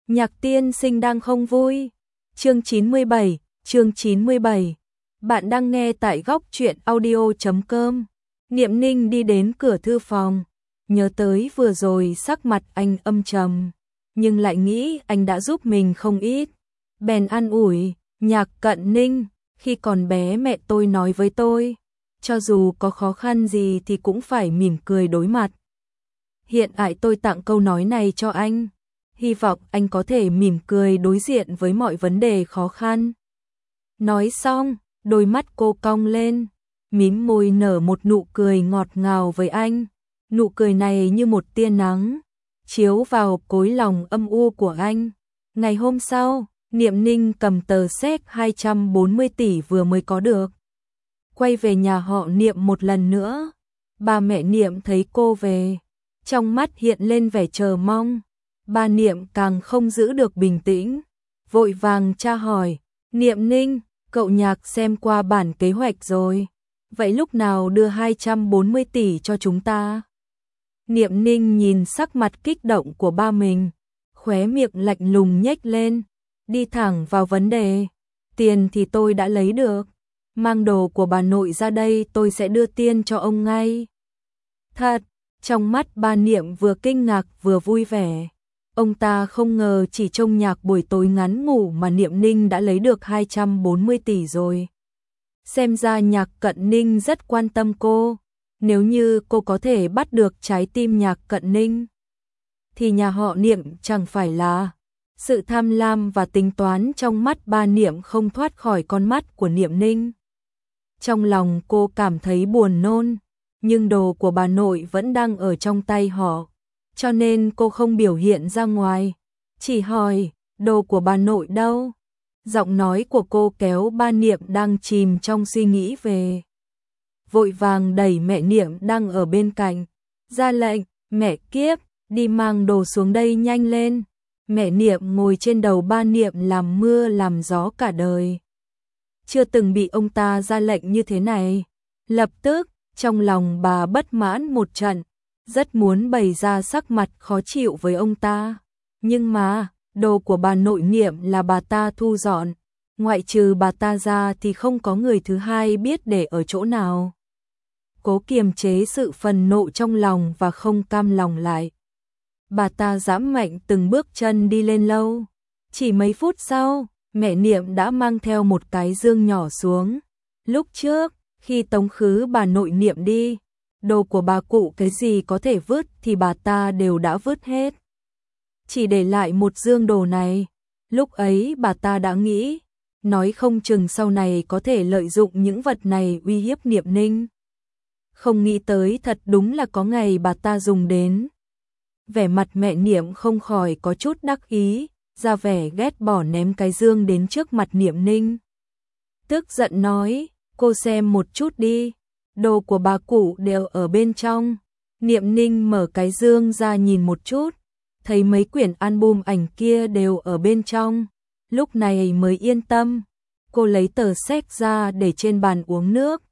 Nhạc tiên sinh đang không vui. Chương 97. Bạn đang nghe tại góc truyện audio.com. Niệm Ninh đi đến cửa thư phòng, nhớ tới vừa rồi sắc mặt anh âm trầm, nhưng lại nghĩ anh đã giúp mình không ít. Bèn an ủi, Nhạc Cận Ninh, khi còn bé mẹ tôi nói với tôi, cho dù có khó khăn gì thì cũng phải mỉm cười đối mặt. Hiện tại tôi tặng câu nói này cho anh, hy vọng anh có thể mỉm cười đối diện với mọi vấn đề khó khăn. Nói xong, đôi mắt cô cong lên, mím môi nở một nụ cười ngọt ngào với anh. Nụ cười này như một tia nắng, chiếu vào cối lòng âm u của anh. Ngày hôm sau, Niệm Ninh cầm tờ séc 240 tỷ vừa mới có được, quay về nhà họ Niệm một lần nữa. Ba mẹ Niệm thấy cô về, trong mắt hiện lên vẻ chờ mong. Ba Niệm càng không giữ được bình tĩnh, vội vàng tra hỏi, Niệm Ninh, cậu Nhạc xem qua bản kế hoạch rồi, vậy lúc nào đưa 240 tỷ cho chúng ta? Niệm Ninh nhìn sắc mặt kích động của ba mình, khóe miệng lạnh lùng nhếch lên, đi thẳng vào vấn đề. Tiền thì tôi đã lấy được, mang đồ của bà nội ra đây tôi sẽ đưa tiền cho ông ngay. Thật, trong mắt ba Niệm vừa kinh ngạc vừa vui vẻ. Ông ta không ngờ chỉ trong Nhạc buổi tối ngắn ngủ mà Niệm Ninh đã lấy được 240 tỷ rồi. Xem ra Nhạc Cận Ninh rất quan tâm cô. Nếu như cô có thể bắt được trái tim Nhạc Cận Ninh, thì nhà họ Niệm chẳng phải là... Sự tham lam và tính toán trong mắt ba Niệm không thoát khỏi con mắt của Niệm Ninh. Trong lòng cô cảm thấy buồn nôn, nhưng đồ của bà nội vẫn đang ở trong tay họ, cho nên cô không biểu hiện ra ngoài, chỉ hỏi, đồ của bà nội đâu? Giọng nói của cô kéo ba Niệm đang chìm trong suy nghĩ về. Vội vàng đẩy mẹ Niệm đang ở bên cạnh, ra lệnh, mẹ kiếp, đi mang đồ xuống đây nhanh lên. Mẹ Niệm ngồi trên đầu ba Niệm làm mưa làm gió cả đời, chưa từng bị ông ta ra lệnh như thế này. Lập tức, trong lòng bà bất mãn một trận, rất muốn bày ra sắc mặt khó chịu với ông ta. Nhưng mà, đồ của bà nội Niệm là bà ta thu dọn, ngoại trừ bà ta ra thì không có người thứ hai biết để ở chỗ nào. Cố kiềm chế sự phần nộ trong lòng và không cam lòng lại, bà ta giãm mạnh từng bước chân đi lên lâu. Chỉ mấy phút sau, mẹ Niệm đã mang theo một cái dương nhỏ xuống. Lúc trước, khi tống khứ bà nội Niệm đi, đồ của bà cụ cái gì có thể vứt thì bà ta đều đã vứt hết, chỉ để lại một dương đồ này. Lúc ấy bà ta đã nghĩ, nói không chừng sau này có thể lợi dụng những vật này uy hiếp Niệm Ninh. Không nghĩ tới thật đúng là có ngày bà ta dùng đến. Vẻ mặt mẹ Niệm không khỏi có chút đắc ý, ra vẻ ghét bỏ ném cái dương đến trước mặt Niệm Ninh. Tức giận nói, cô xem một chút đi, đồ của bà cụ đều ở bên trong. Niệm Ninh mở cái dương ra nhìn một chút, thấy mấy quyển album ảnh kia đều ở bên trong, lúc này mới yên tâm. Cô lấy tờ séc ra để trên bàn uống nước.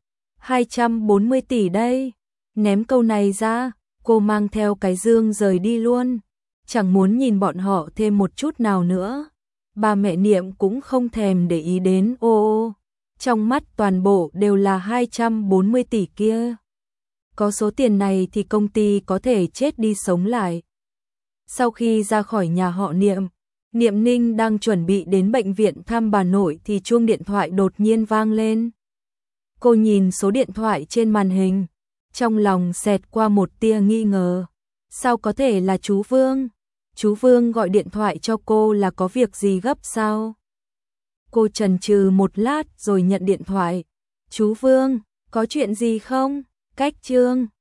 240 tỷ đây. Ném câu này ra, cô mang theo cái dương rời đi luôn, chẳng muốn nhìn bọn họ thêm một chút nào nữa. Ba mẹ Niệm cũng không thèm để ý đến ô, trong mắt toàn bộ đều là 240 tỷ kia. Có số tiền này thì công ty có thể chết đi sống lại. Sau khi ra khỏi nhà họ Niệm, Niệm Ninh đang chuẩn bị đến bệnh viện thăm bà nội thì chuông điện thoại đột nhiên vang lên. Cô nhìn số điện thoại trên màn hình, trong lòng xẹt qua một tia nghi ngờ. Sao có thể là chú Vương? Chú Vương gọi điện thoại cho cô là có việc gì gấp sao? Cô chần chừ một lát rồi nhận điện thoại. Chú Vương, có chuyện gì không? Cách Trương.